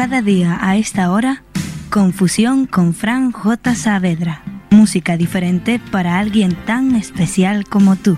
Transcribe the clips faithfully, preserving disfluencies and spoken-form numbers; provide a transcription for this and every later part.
Cada día a esta hora, Confusión con Fran J. Saavedra. Música diferente para alguien tan especial como tú.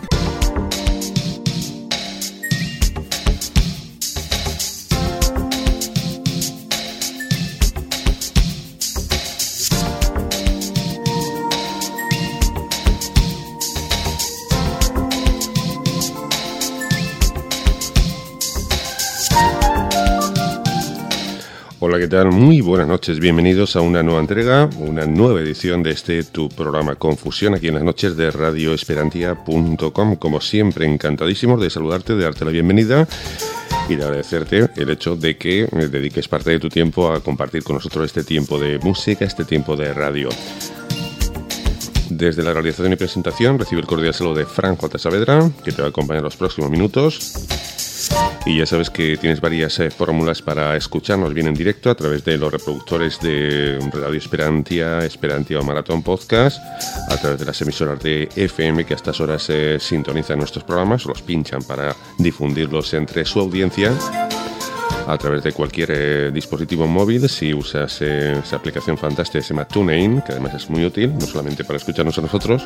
Hola, ¿qué tal? Muy buenas noches, bienvenidos a una nueva entrega, una nueva edición de este tu programa Confusión aquí en las noches de radio esperantia punto com. Como siempre, encantadísimos de saludarte, de darte la bienvenida y de agradecerte el hecho de que dediques parte de tu tiempo a compartir con nosotros este tiempo de música, este tiempo de radio. Desde la realización y presentación recibe el cordial saludo de Fran J. Saavedra, que te va a acompañar los próximos minutos. Y ya sabes que tienes varias eh, fórmulas para escucharnos bien en directo a través de los reproductores de Radio Esperantia, Esperantia o Maratón Podcast, a través de las emisoras de F M que a estas horas eh, sintonizan nuestros programas o los pinchan para difundirlos entre su audiencia, a través de cualquier eh, dispositivo móvil si usas eh, esa aplicación fantástica que se llama TuneIn, que además es muy útil, no solamente para escucharnos a nosotros.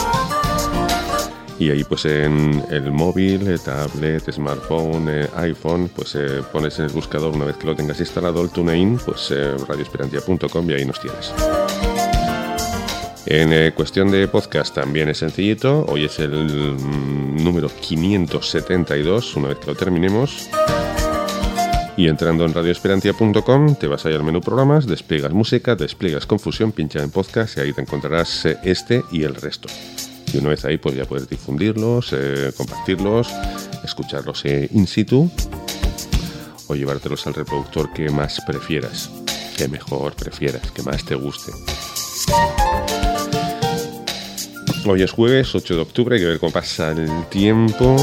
Y ahí pues en el móvil, eh, tablet, smartphone, eh, iPhone, pues eh, pones en el buscador una vez que lo tengas instalado el TuneIn, pues eh, radio esperantia punto com y ahí nos tienes. En eh, cuestión de podcast también es sencillito, hoy es el mm, número quinientos setenta y dos, una vez que lo terminemos. Y entrando en radio esperantia punto com te vas ahí al menú programas, despliegas música, despliegas Confusión, pincha en podcast y ahí te encontrarás eh, este y el resto. Y una vez ahí pues ya puedes difundirlos, eh, compartirlos, escucharlos eh, in situ o llevártelos al reproductor que más prefieras, que mejor prefieras, que más te guste. Hoy es jueves ocho de octubre, hay que ver cómo pasa el tiempo.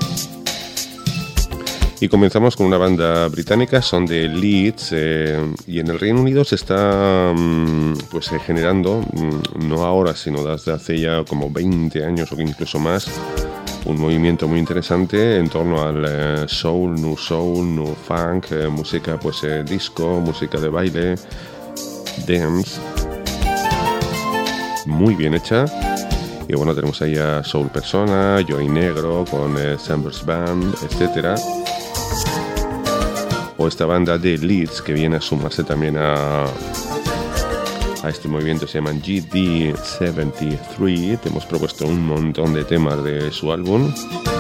Y comenzamos con una banda británica, son de Leeds, eh, y en el Reino Unido se está mm, pues, eh, generando, mm, no ahora, sino desde hace ya como veinte años o incluso más, un movimiento muy interesante en torno al eh, soul, new soul, new funk, eh, música pues eh, disco, música de baile, dance, muy bien hecha. Y bueno, tenemos ahí a Soul Persona, Joy Negro con eh, Sambers Band, etcétera. O esta banda de Leeds que viene a sumarse también a, a este movimiento, se llaman G D setenta y tres. Te hemos propuesto un montón de temas de su álbum.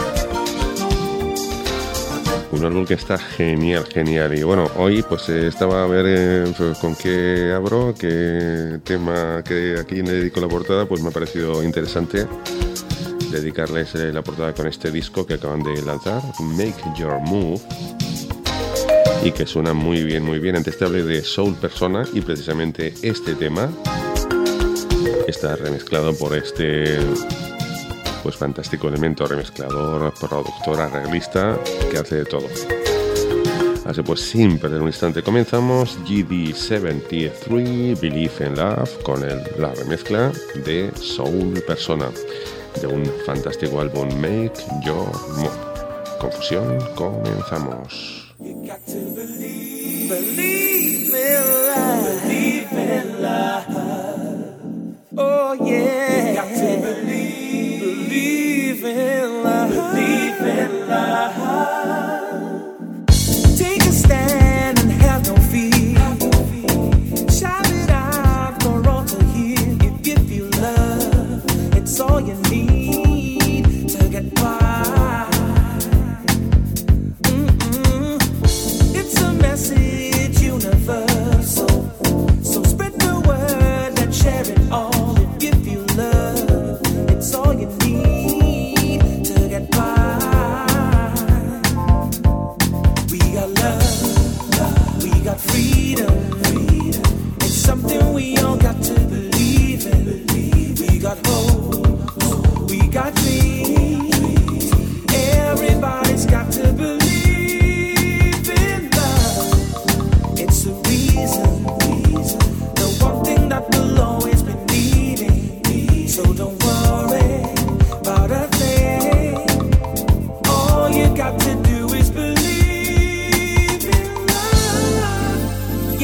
Un álbum que está genial, genial. Y bueno, hoy pues eh, estaba a ver eh, con qué abro, qué tema, que a quién le dedico la portada, pues me ha parecido interesante dedicarles eh, la portada con este disco que acaban de lanzar, Make Your Move. Y que suena muy bien, muy bien. Antes te hablé de Soul Persona y precisamente este tema está remezclado por este pues fantástico elemento remezclador, productor, arreglista que hace de todo. Así pues, sin perder un instante, comenzamos G D setenta y tres, Believe in Love, con el, la remezcla de Soul Persona de un fantástico álbum Make Your Move. Confusión, comenzamos. You got to believe, believe in love, believe in love. Oh yeah. You got to believe, believe in love, believe in love. Take a stand and have no fear. Shout it out for all to hear. If you feel love, it's all you need to get by. Message universal, so spread the word and share it all. If you feel love, it's all you need to get by. We got love, we got freedom, it's something we all got to believe in. We got hope, we got dreams, everybody's got to believe. So don't worry about a thing. All you got to do is believe in love.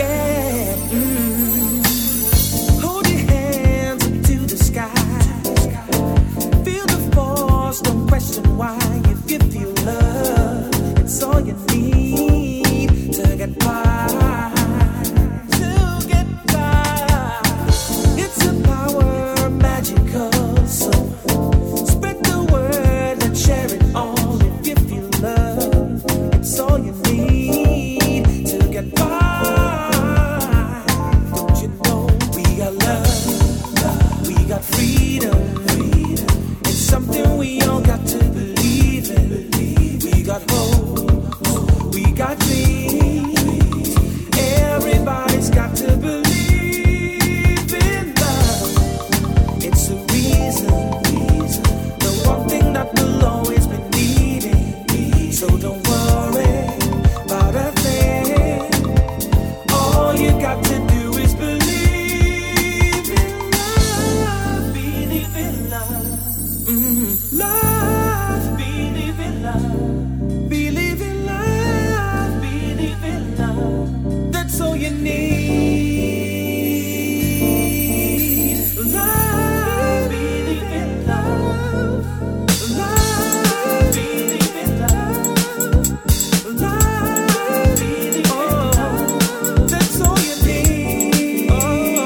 got freedom. It's something we all got to believe in. We got hope, we got dreams. Everybody's got to believe in love. It's the reason, the one thing that we'll always be needing. So don't worry about a thing. All you got to do is believe in love. Believe in love. Mm, love. Believe in love. Believe in love. Believe in love. That's all you need. Love. Believe in love. Love. Believe in love. Love. Believe in love. That's all you need. Oh.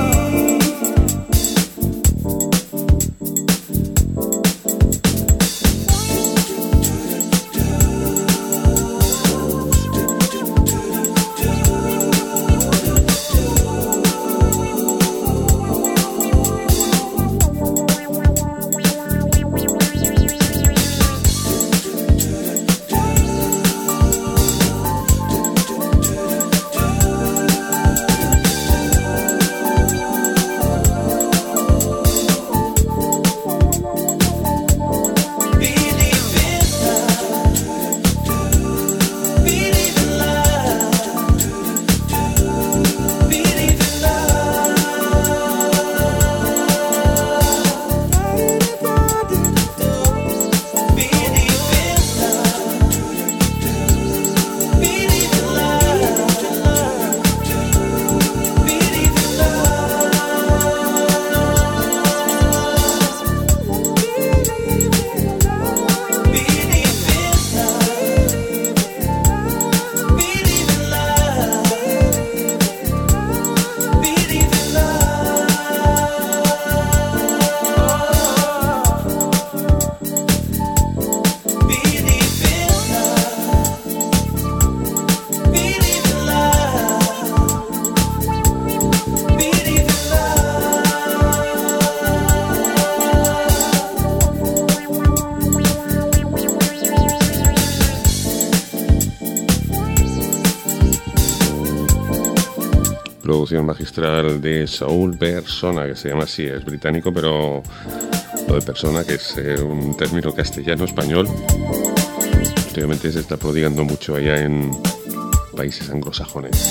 Producción magistral de Saul Persona, que se llama así, es británico, pero lo de persona, que es eh, un término castellano-español, últimamente se está prodigando mucho allá en países anglosajones.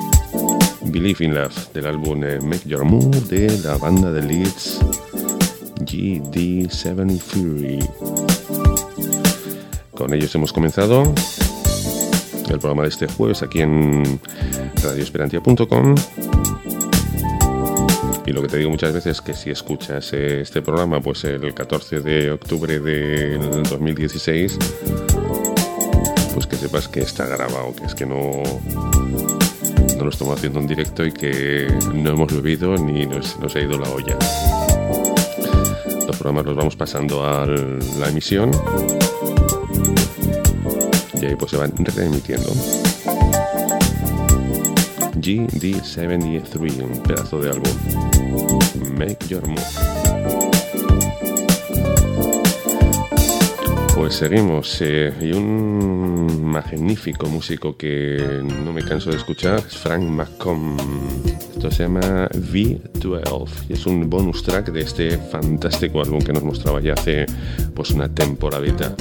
Believe in Love, del álbum eh, Make Your Move, de la banda de Leeds G D siete Fury. Con ellos hemos comenzado el programa de este jueves aquí en radio esperantia punto com. Y lo que te digo muchas veces es que si escuchas eh, este programa pues el catorce de octubre del dos mil dieciséis, pues que sepas que está grabado, que es que no, no lo estamos haciendo en directo y que no hemos bebido ni nos, nos ha ido la olla. Los programas los vamos pasando a la emisión y ahí pues se van reemitiendo. G D setenta y tres, un pedazo de álbum. Make Your Move. Pues seguimos, eh, y un magnífico músico que no me canso de escuchar es Frank McComb. Esto se llama V doce y es un bonus track de este fantástico álbum que nos mostraba ya hace pues una temporadita.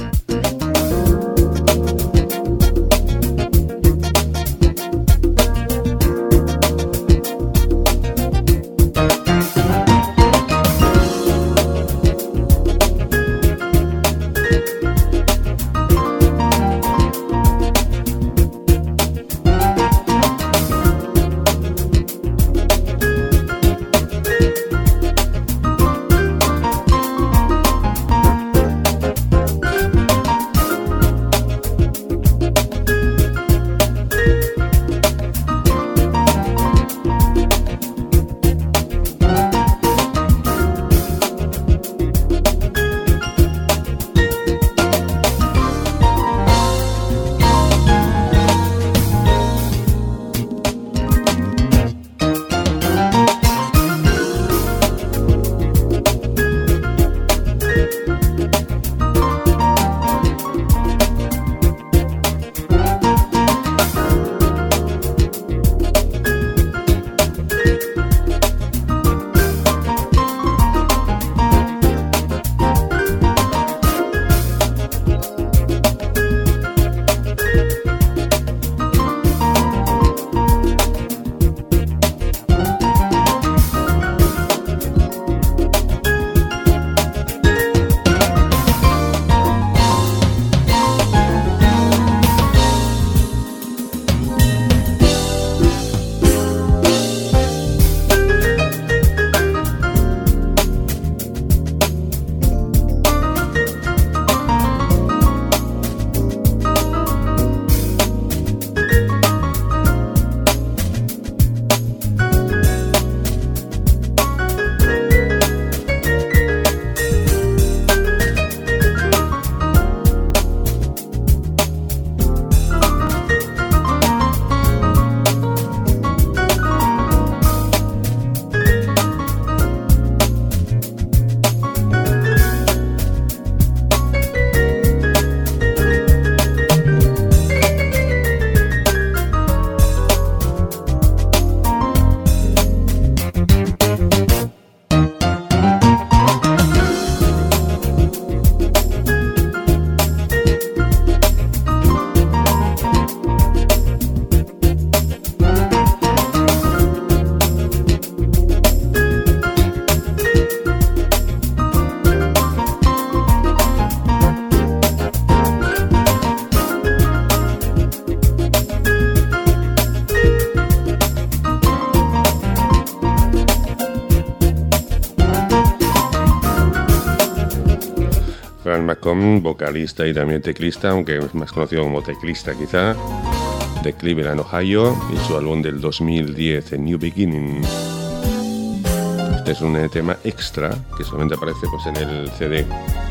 Frank McComb, vocalista y también teclista, aunque es más conocido como teclista quizá, de Cleveland, Ohio, y su álbum del dos mil diez, New Beginning. Este es un tema extra que solamente aparece pues, en el C D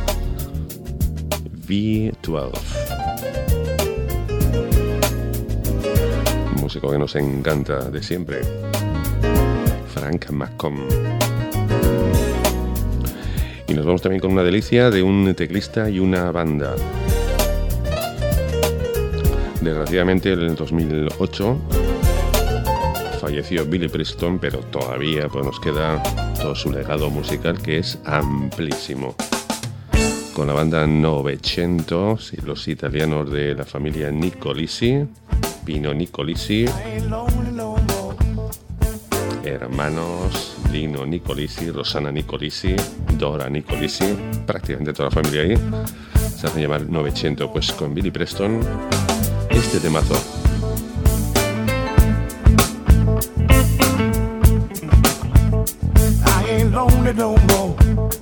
V doce. Músico que nos encanta de siempre, Frank McComb. Y nos vamos también con una delicia de un teclista y una banda. Desgraciadamente en el dos mil ocho falleció Billy Preston, pero todavía pues, nos queda todo su legado musical, que es amplísimo. Con la banda Novecento, los italianos de la familia Nicolisi, Pino Nicolisi, hermanos Lino Nicolisi, Rosanna Nicolisi, Dora Nicolisi, prácticamente toda la familia ahí se hace llamar Novecento. Pues con Billy Preston, este temazo. I ain't lonely no more.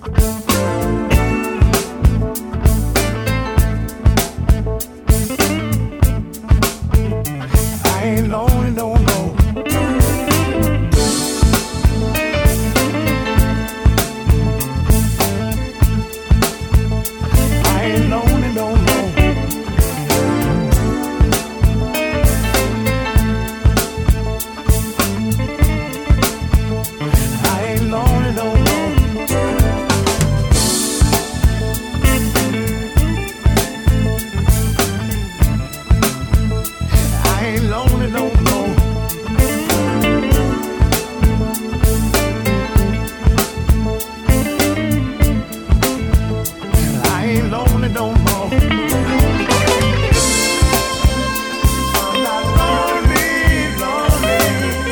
I ain't lonely no more. I ain't lonely no more. I ain't lonely no more. I ain't lonely no more. I ain't lonely no more. I'm not lonely, lonely.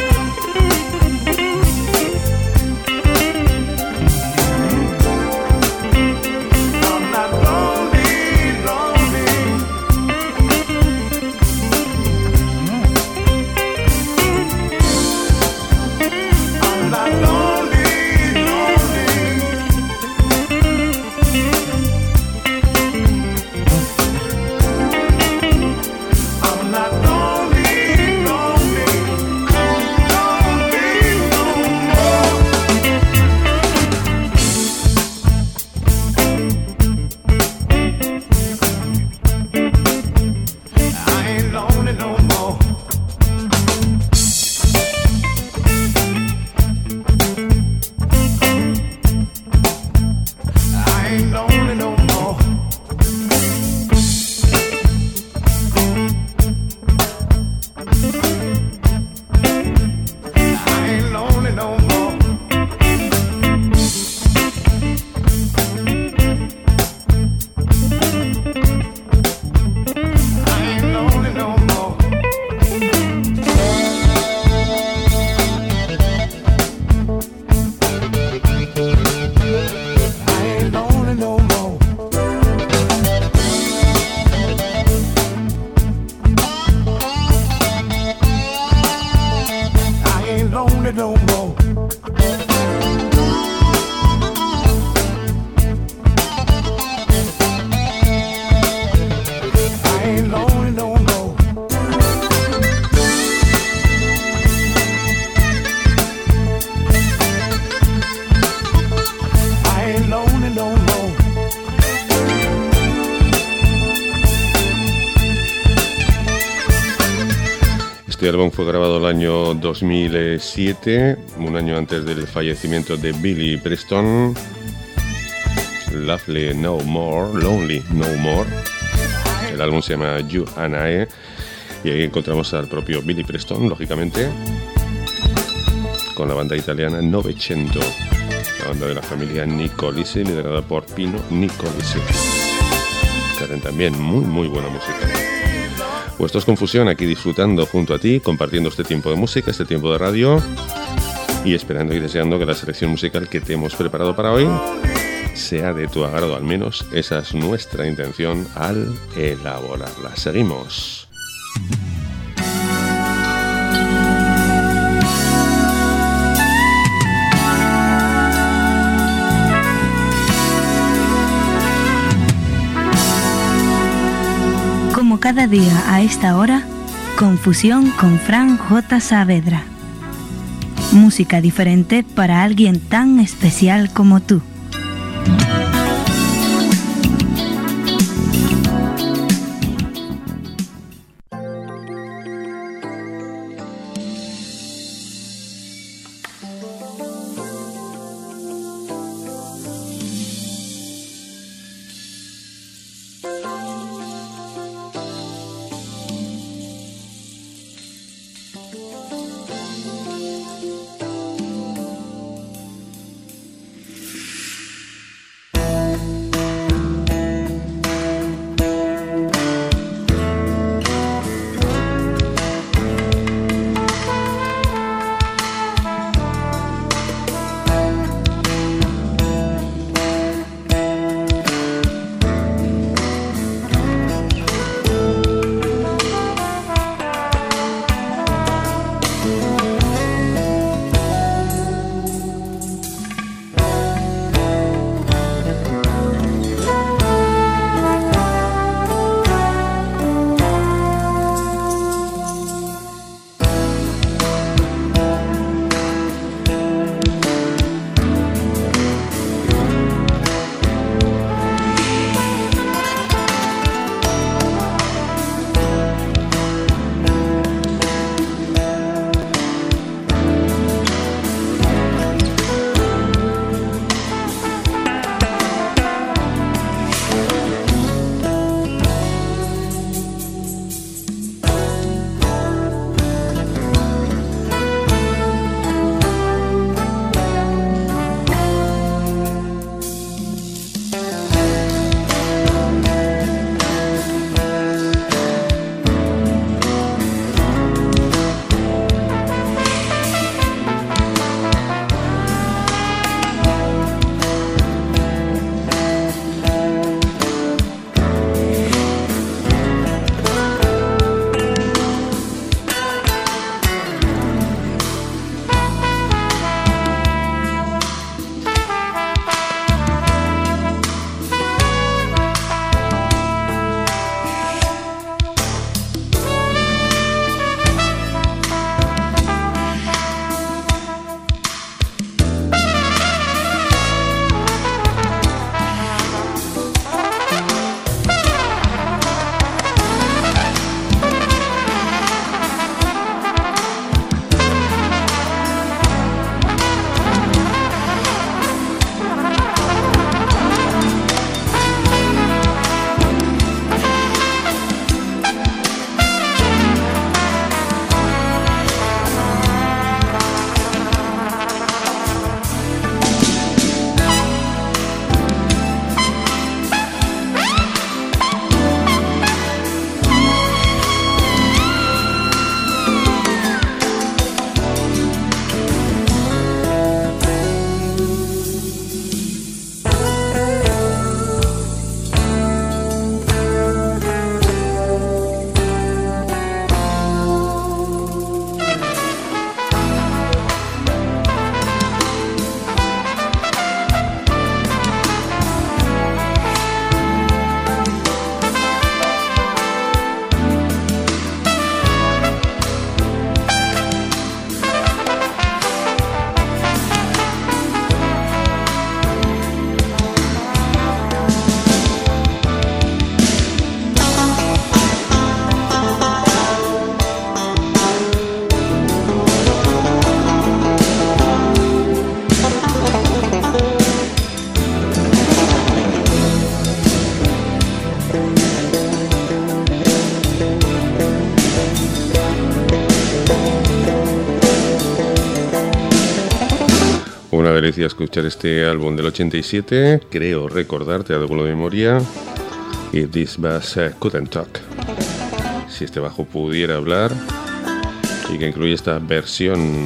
I'm not lonely, lonely. I'm not lonely, lonely. I'm not lonely, lonely, lonely no more. I ain't lonely no more. I ain't lonely no more. I ain't lonely no more. I ain't lonely no more. I ain't lonely no more. I ain't lonely no more. I ain't lonely no more. I ain't lonely no more. Este álbum fue grabado el año dos mil siete, un año antes del fallecimiento de Billy Preston. Lovely No More, Lonely No More. El álbum se llama You and I, y ahí encontramos al propio Billy Preston, lógicamente, con la banda italiana Novecento, la banda de la familia Nicolisi, liderada por Pino Nicolisi, que hacen también muy muy buena música. Pues esto es Confusión, aquí disfrutando junto a ti, compartiendo este tiempo de música, este tiempo de radio, y esperando y deseando que la selección musical que te hemos preparado para hoy sea de tu agrado. Al menos esa es nuestra intención al elaborarla. Seguimos. cada día a esta hora, Confusión con Fran J. Saavedra. Música diferente para alguien tan especial como tú. Una delicia escuchar este álbum del ochenta y siete, creo recordar, te hago de memoria, y This Bass uh, Couldn't Talk. Si este bajo pudiera hablar, y que incluye esta versión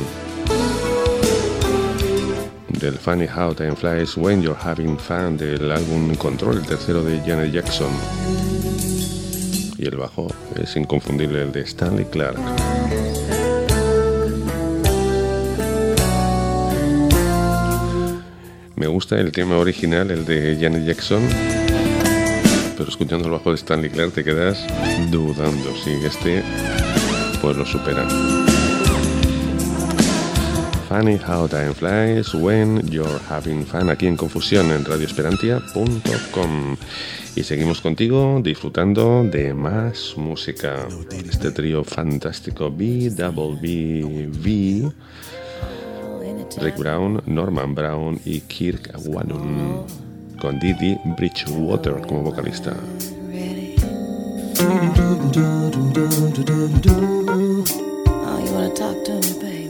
del Funny How Time Flies When You're Having Fun del álbum Control, el tercero de Janet Jackson. Y el bajo es inconfundible, el de Stanley Clarke. Me gusta el tema original, el de Janet Jackson, pero escuchando el bajo de Stanley Clarke te quedas dudando si este pues lo supera. Funny how time flies when you're having fun, aquí en Confusión en radio esperantia punto com. Y seguimos contigo disfrutando de más música. Este trío fantástico B W V, Rick Brown, Norman Brown y Kirk Whalum, con Didi Bridgewater como vocalista. Oh, you wanna talk to me, baby?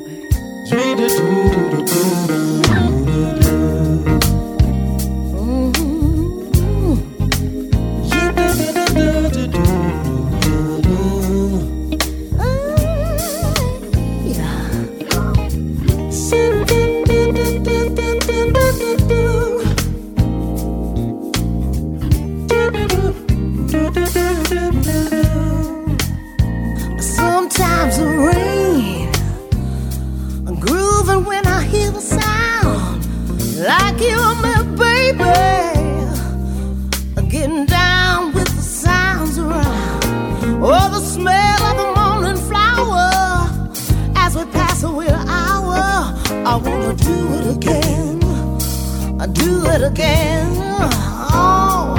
Sometimes the rain, I'm grooving when I hear the sound, like you and me, baby, getting down with the sounds around. Oh, the smell of the morning flower as we pass away an hour. I wanna do it again, I do it again. Oh,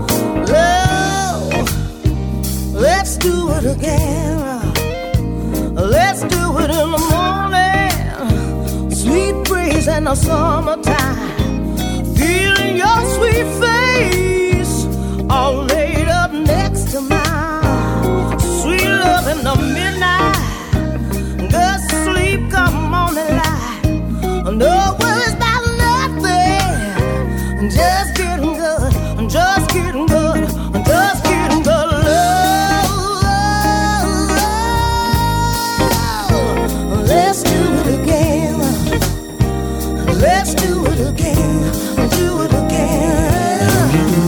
love, let's do it again. Let's do it in the morning, sweet breeze in the summertime, feeling your sweet face, all laid up next to mine. Sweet love in the midnight, good sleep, come on and light. No worries about nothing, just getting good, just getting good, just getting good. Let's do it again. Let's do it again. Do it again.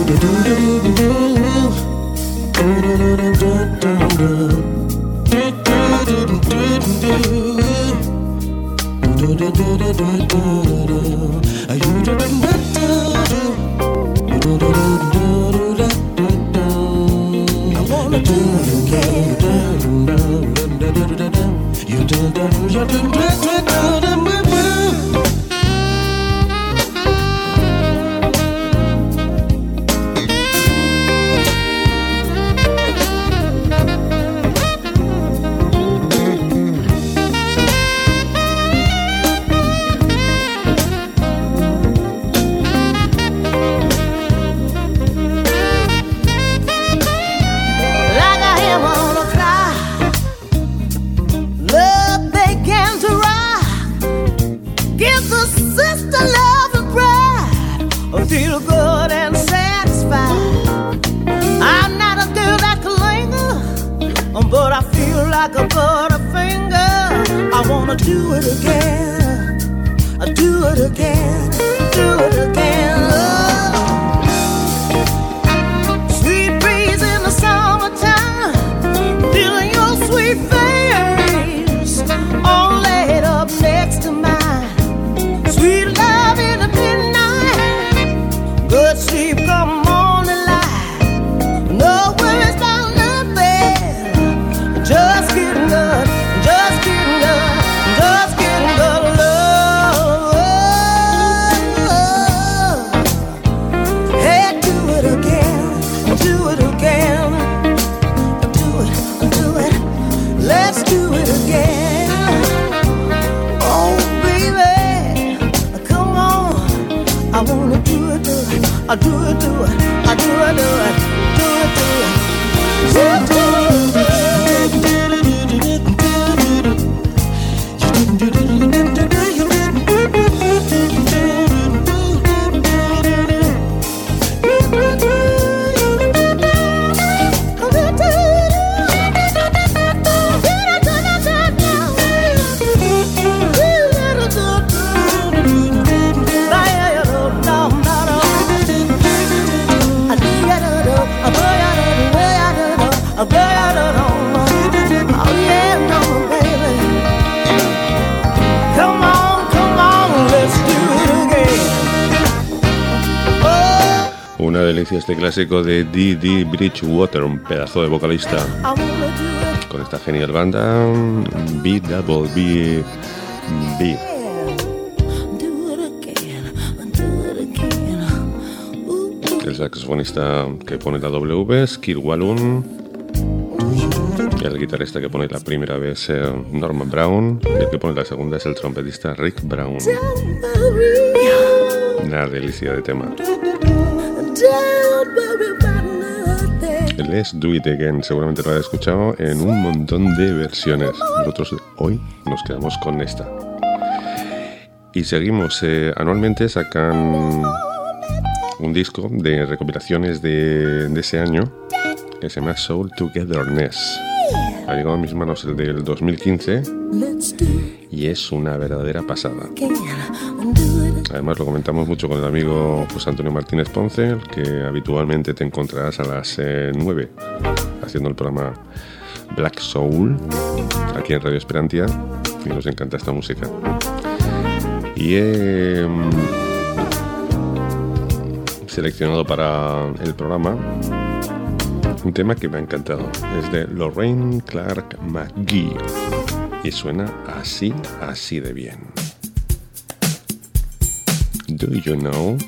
I wanna do it again. You do do you do do do do. Feel good and satisfied. I'm not a girl that can linger, but I feel like a butterfinger. I wanna do it again, I do it again, do it again. Oh. Sweet breeze in the summertime, feeling your sweet face, all laid up next to mine. Sweet love in the midnight, good sleep, come on and lie. No worries about nothing, just getting good, just getting good, just getting good. Love, hey, do it again, do it again, do it, do it, let's do it again. Oh baby, come on, I wanna do it, do it. I do it, do it, I do it, do it, do it, do it. A Una delicia este clásico de Dee Dee Bridgewater, un pedazo de vocalista. Con esta genial banda, B Double B B. El saxofonista que pone la W es Kirk Whalum. Y el guitarrista que pone la primera vez es Norman Brown. Y el que pone la segunda es el trompetista Rick Brown. Una delicia de tema. Let's Do It Again, seguramente lo habéis escuchado en un montón de versiones. Nosotros hoy nos quedamos con esta. Y seguimos, eh, anualmente sacan un disco de recopilaciones de, de ese año que se llama Soul Togetherness. Ha llegado a mis manos el del dos mil quince y es una verdadera pasada. Además lo comentamos mucho con el amigo José Antonio Martínez Ponce, el que habitualmente te encontrarás a las eh, nueve haciendo el programa Black Soul aquí en Radio Esperantia, y nos encanta esta música. Y he um, seleccionado para el programa un tema que me ha encantado. Es de Lorraine Clark McGee y suena así, así de bien. Do you know?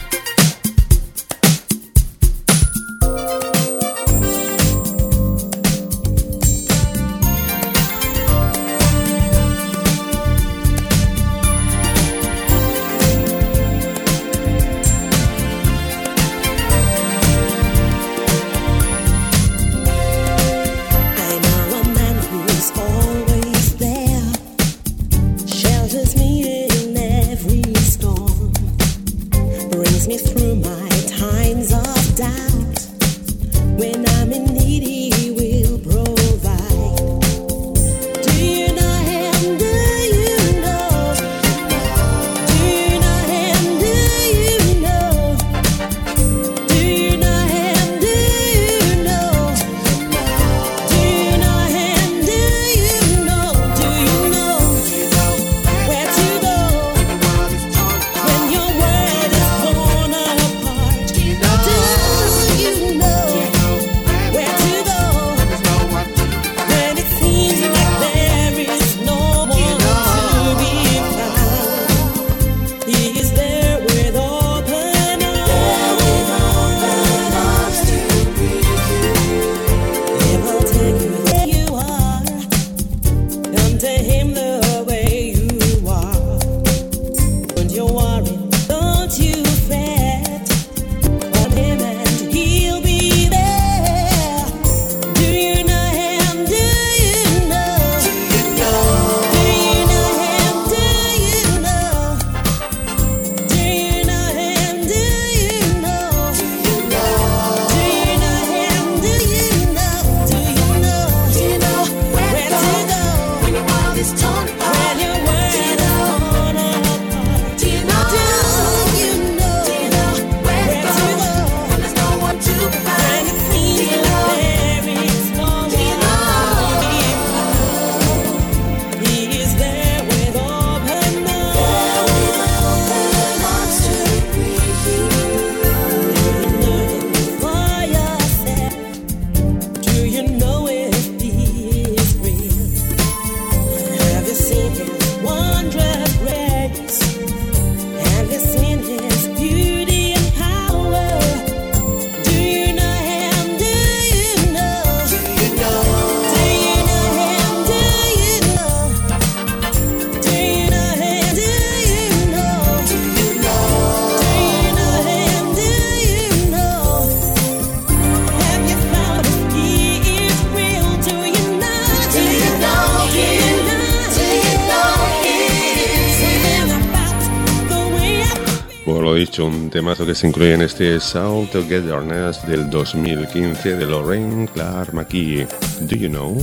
Un temazo que se incluye en este Soul Togetherness del dos mil quince de Lorraine Clark McGee. Do you know?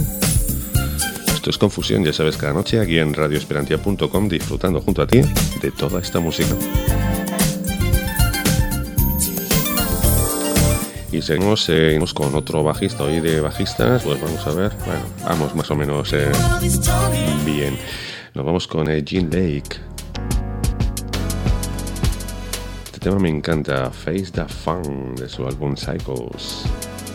Esto es Confusión, ya sabes, cada noche aquí en radio esperantia punto com, disfrutando junto a ti de toda esta música. Y seguimos, eh, seguimos con otro bajista. Hoy de bajistas, pues vamos a ver, bueno, vamos más o menos eh, bien. Nos vamos con eh, Gene Lake. tema me encanta, Face the Fun, de su álbum Cycles.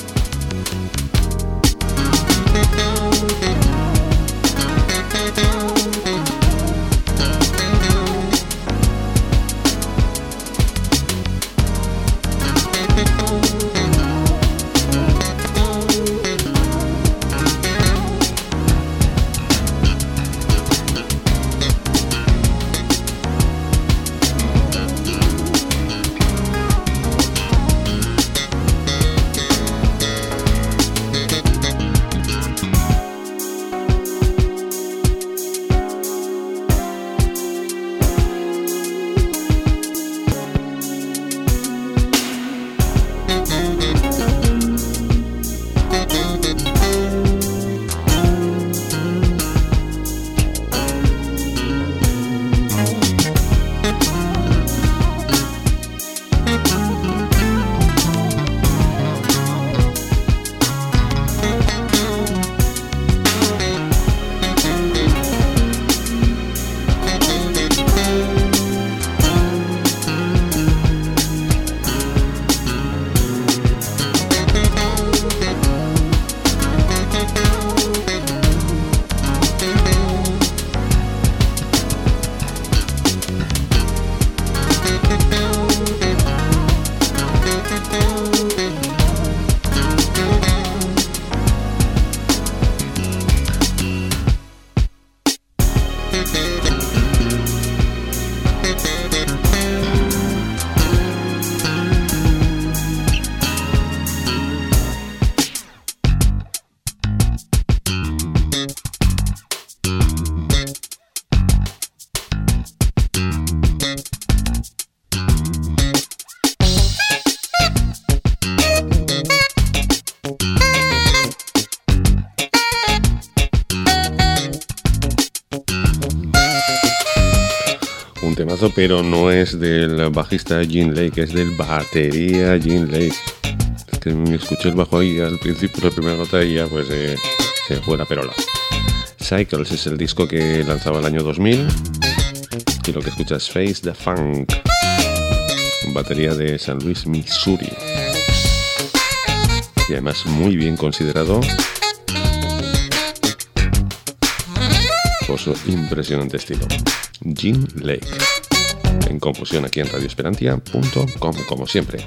Pero no es del bajista Gene Lake, es del batería Gene Lake. Es que me escuché el bajo ahí al principio, la primera nota, y ya pues eh, se fue la perola. Cycles es el disco que lanzaba el año dos mil y lo que escuchas es Face the Funk, batería de San Luis, Missouri, y además muy bien considerado por su impresionante estilo. Gene Lake, en confusión aquí en radio esperantia punto com, como siempre.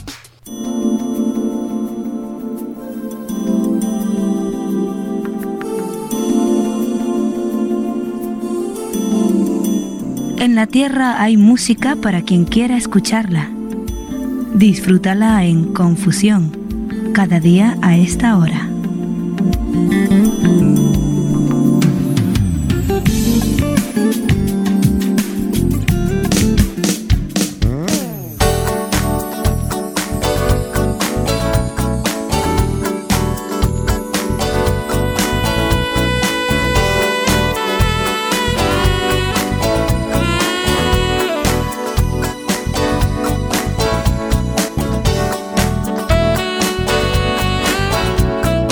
En la tierra hay música para quien quiera escucharla. Disfrútala en Confusión, cada día a esta hora. Thank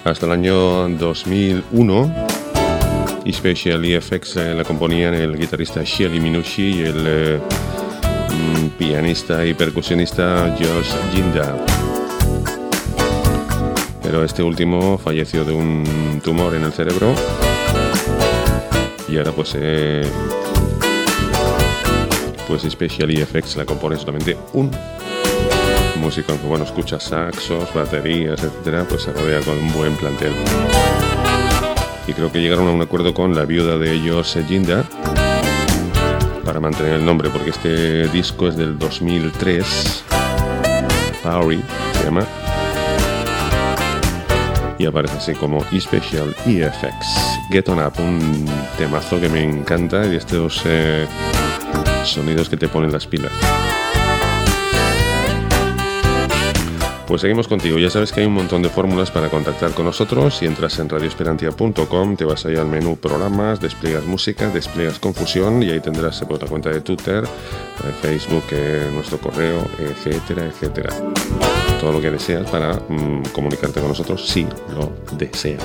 Hasta el año dos mil uno, Special E F X eh, la componían el guitarrista Shelly Minucci y el eh, pianista y percusionista George Ginda. Pero este último falleció de un tumor en el cerebro y ahora pues eh, pues Special E F X la compone solamente un músico, aunque bueno, escucha saxos, baterías, etcétera, pues se rodea con un buen plantel. Y creo que llegaron a un acuerdo con la viuda de George Ginda para mantener el nombre, porque este disco es del dos mil tres, Powery se llama, y aparece así como Special E F X. Get On Up, un temazo que me encanta y de estos eh, sonidos que te ponen las pilas. Pues seguimos contigo. Ya sabes que hay un montón de fórmulas para contactar con nosotros. Si entras en radio esperantia punto com, te vas ahí al menú programas, despliegas música, despliegas confusión y ahí tendrás eh, otra cuenta de Twitter, eh, Facebook, eh, nuestro correo, etcétera, etcétera. Todo lo que deseas para mm, comunicarte con nosotros si lo deseas.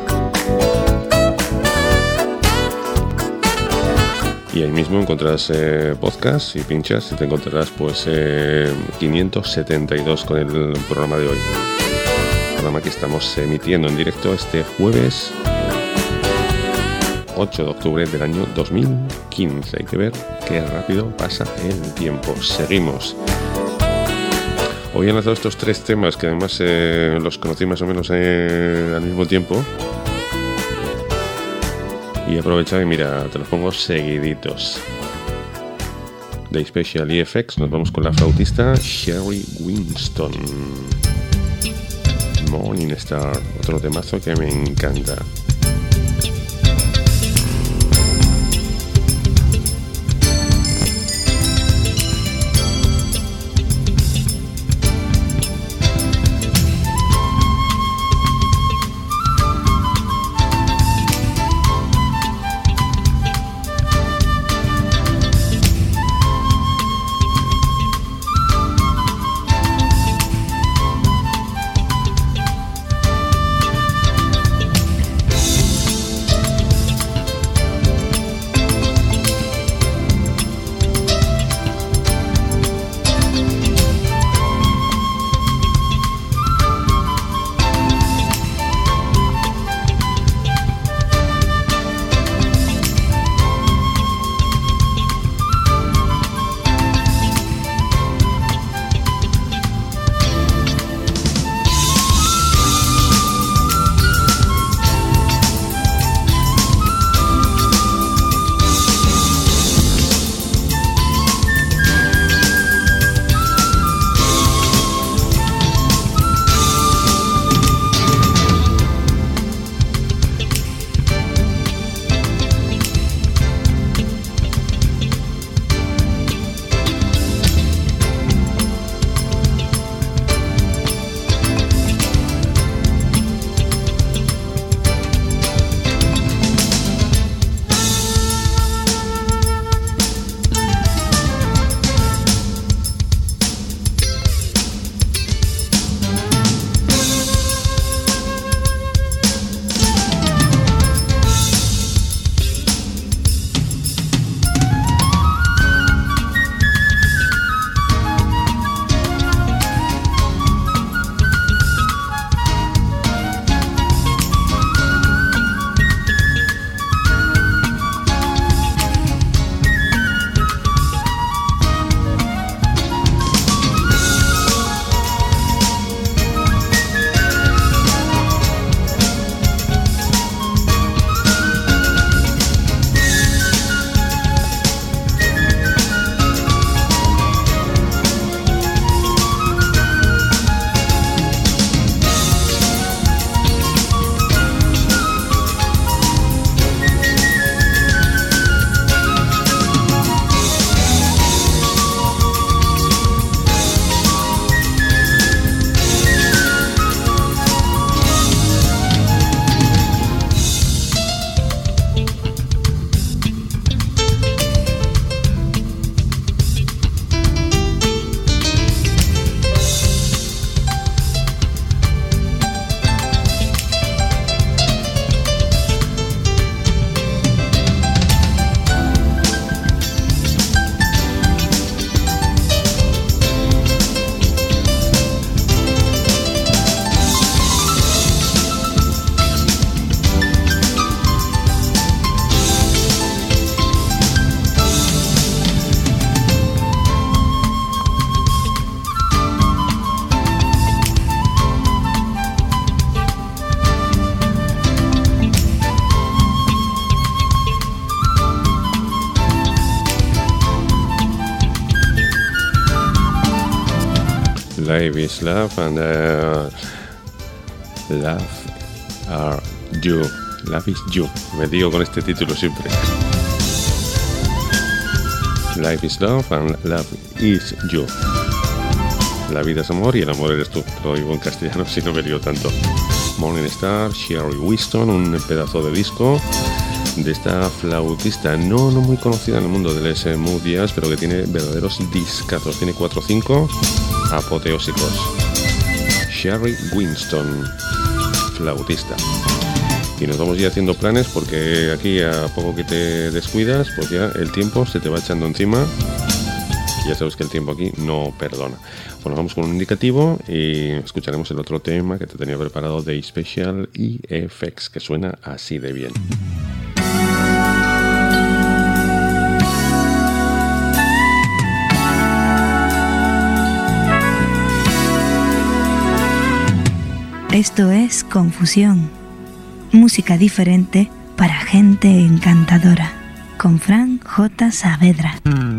Y ahí mismo encontrarás eh, podcast y pinchas y te encontrarás pues eh, quinientos setenta y dos con el programa de hoy. Programa que estamos emitiendo en directo este jueves ocho de octubre del año dos mil quince. Hay que ver qué rápido pasa el tiempo. Seguimos. Hoy he lanzado estos tres temas que además eh, los conocí más o menos eh, al mismo tiempo. Y he aprovechado y mira, te los pongo seguiditos. De Special E F X nos vamos con la flautista Sherry Winston. Morning Star, otro temazo que me encanta. Life is Love and uh, Love are You. Love is You. Me digo con este título siempre. Life is Love and Love is You. La vida es amor y el amor eres tú. Lo digo en castellano si no me lío tanto. Morning Star, Sherry Winston, un pedazo de disco de esta flautista no, no muy conocida en el mundo del smooth jazz, pero que tiene verdaderos discazos. Tiene cuatro o cinco apoteósicos. Sherry Winston, flautista. Y nos vamos ya haciendo planes porque aquí a poco que te descuidas, pues ya el tiempo se te va echando encima. Y ya sabes que el tiempo aquí no perdona. Bueno, vamos con un indicativo y escucharemos el otro tema que te tenía preparado de Special E F X, que suena así de bien. Esto es Confusión, música diferente para gente encantadora, con Fran J. Saavedra.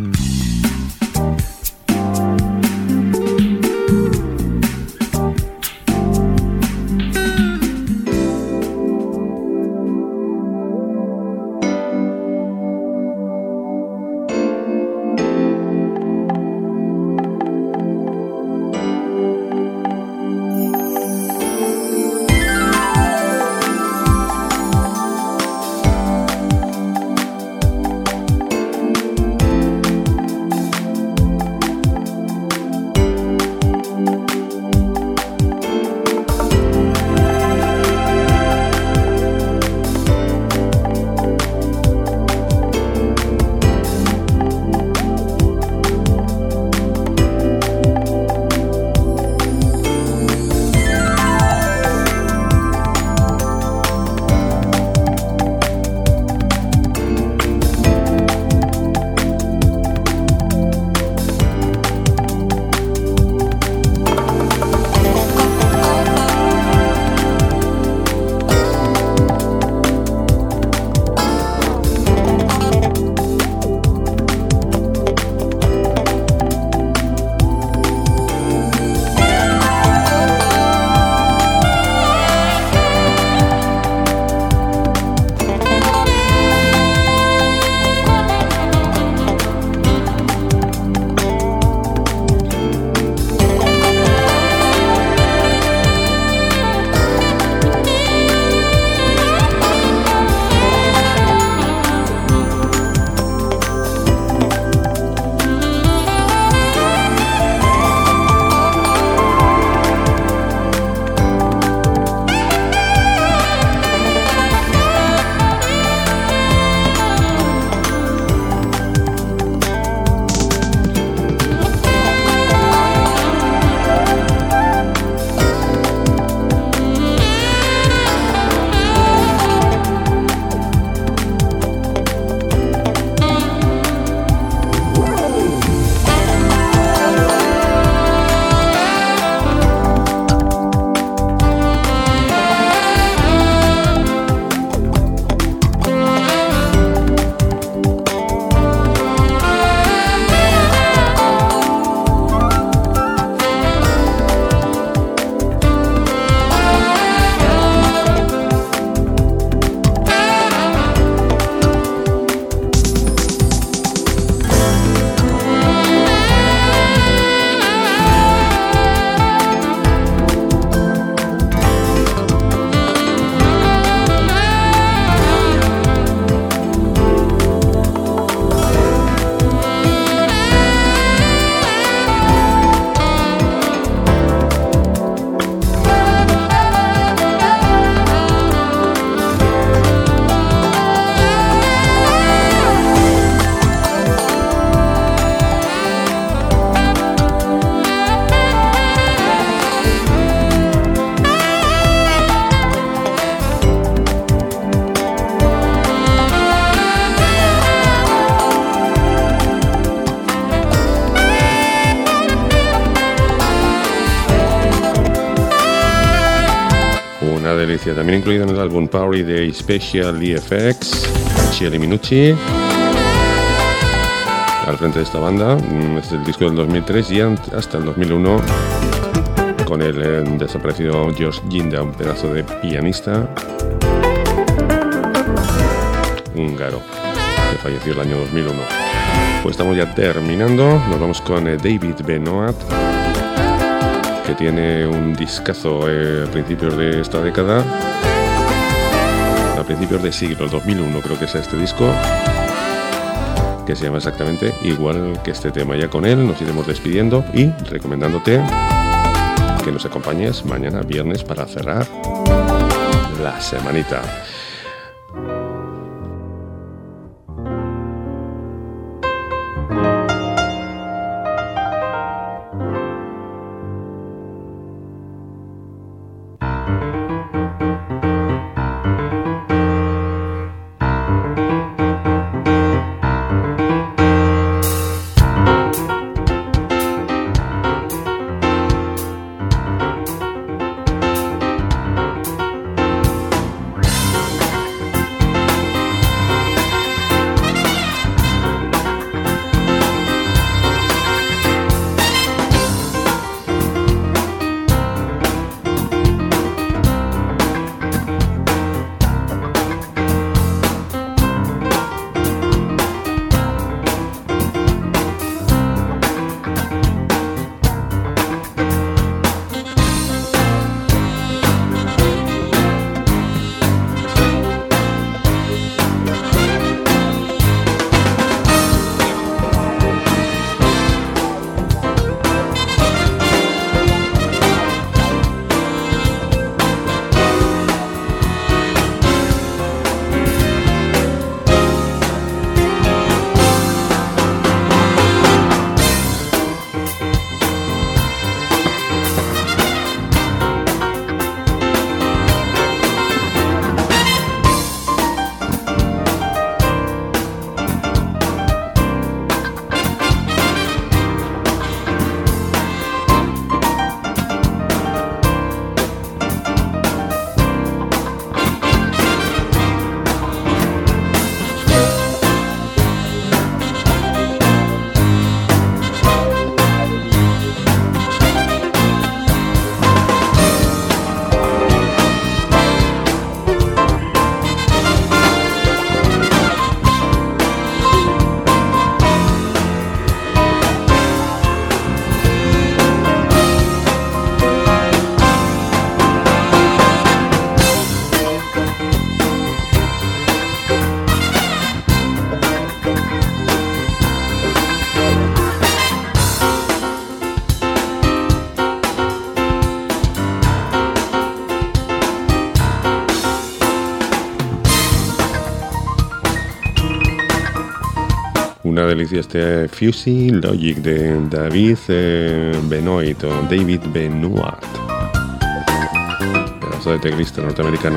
delicia. También incluido en el álbum Party de Special E F X, Chieli Minucci al frente de esta banda. Este es el disco del dos mil tres y hasta el dos mil uno con el eh, desaparecido George Ginda, un pedazo de pianista húngaro que falleció el año dos mil uno. Pues estamos ya terminando, nos vamos con eh, David Benoit, que tiene un discazo eh, a principios de esta década, a principios de siglo, dos mil uno creo que es este disco, que se llama exactamente igual que este tema. Ya con él nos iremos despidiendo y recomendándote que nos acompañes mañana viernes para cerrar la semanita. Una delicia este Fuzzy Logic de David eh, Benoit o David Benoit, pedazo de teclista norteamericano.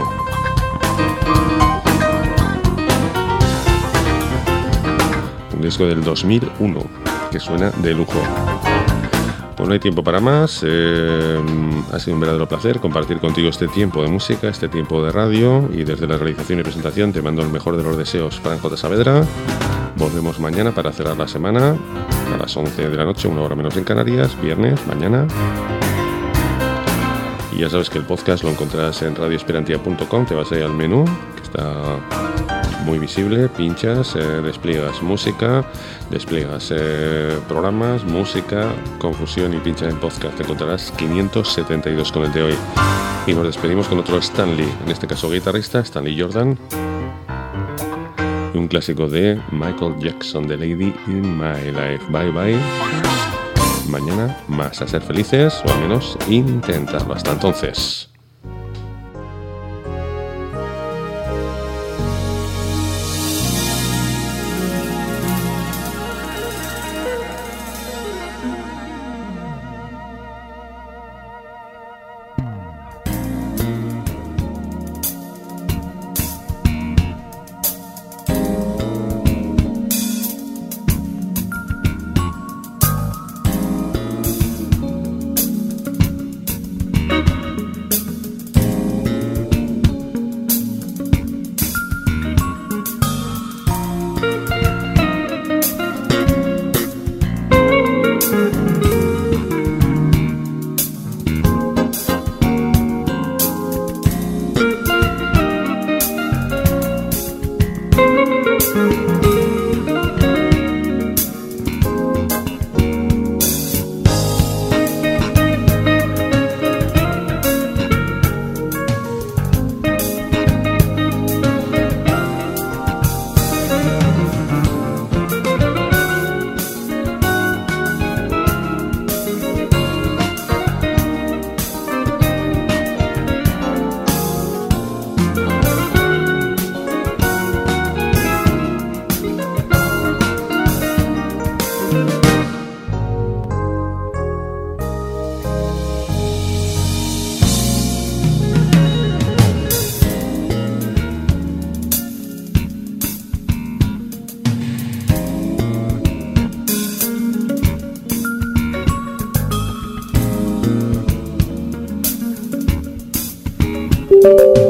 Un disco del dos mil uno que suena de lujo. Pues no hay tiempo para más. Eh, ha sido un verdadero placer compartir contigo este tiempo de música, este tiempo de radio, y desde la realización y presentación te mando el mejor de los deseos, Fran J. Saavedra. Volvemos mañana para cerrar la semana a las once de la noche, una hora menos en Canarias, viernes, mañana. Y ya sabes que el podcast lo encontrarás en radio esperantia punto com, te vas ahí al menú, que está muy visible, pinchas, eh, despliegas música, despliegas eh, programas, música, confusión y pinchas en podcast. Te encontrarás quinientos setenta y dos con el de hoy. Y nos despedimos con otro Stanley, en este caso guitarrista, Stanley Jordan. Y un clásico de Michael Jackson, The Lady in My Life. Bye bye. Mañana más, a ser felices, o al menos intentarlo. Hasta entonces. Thank you.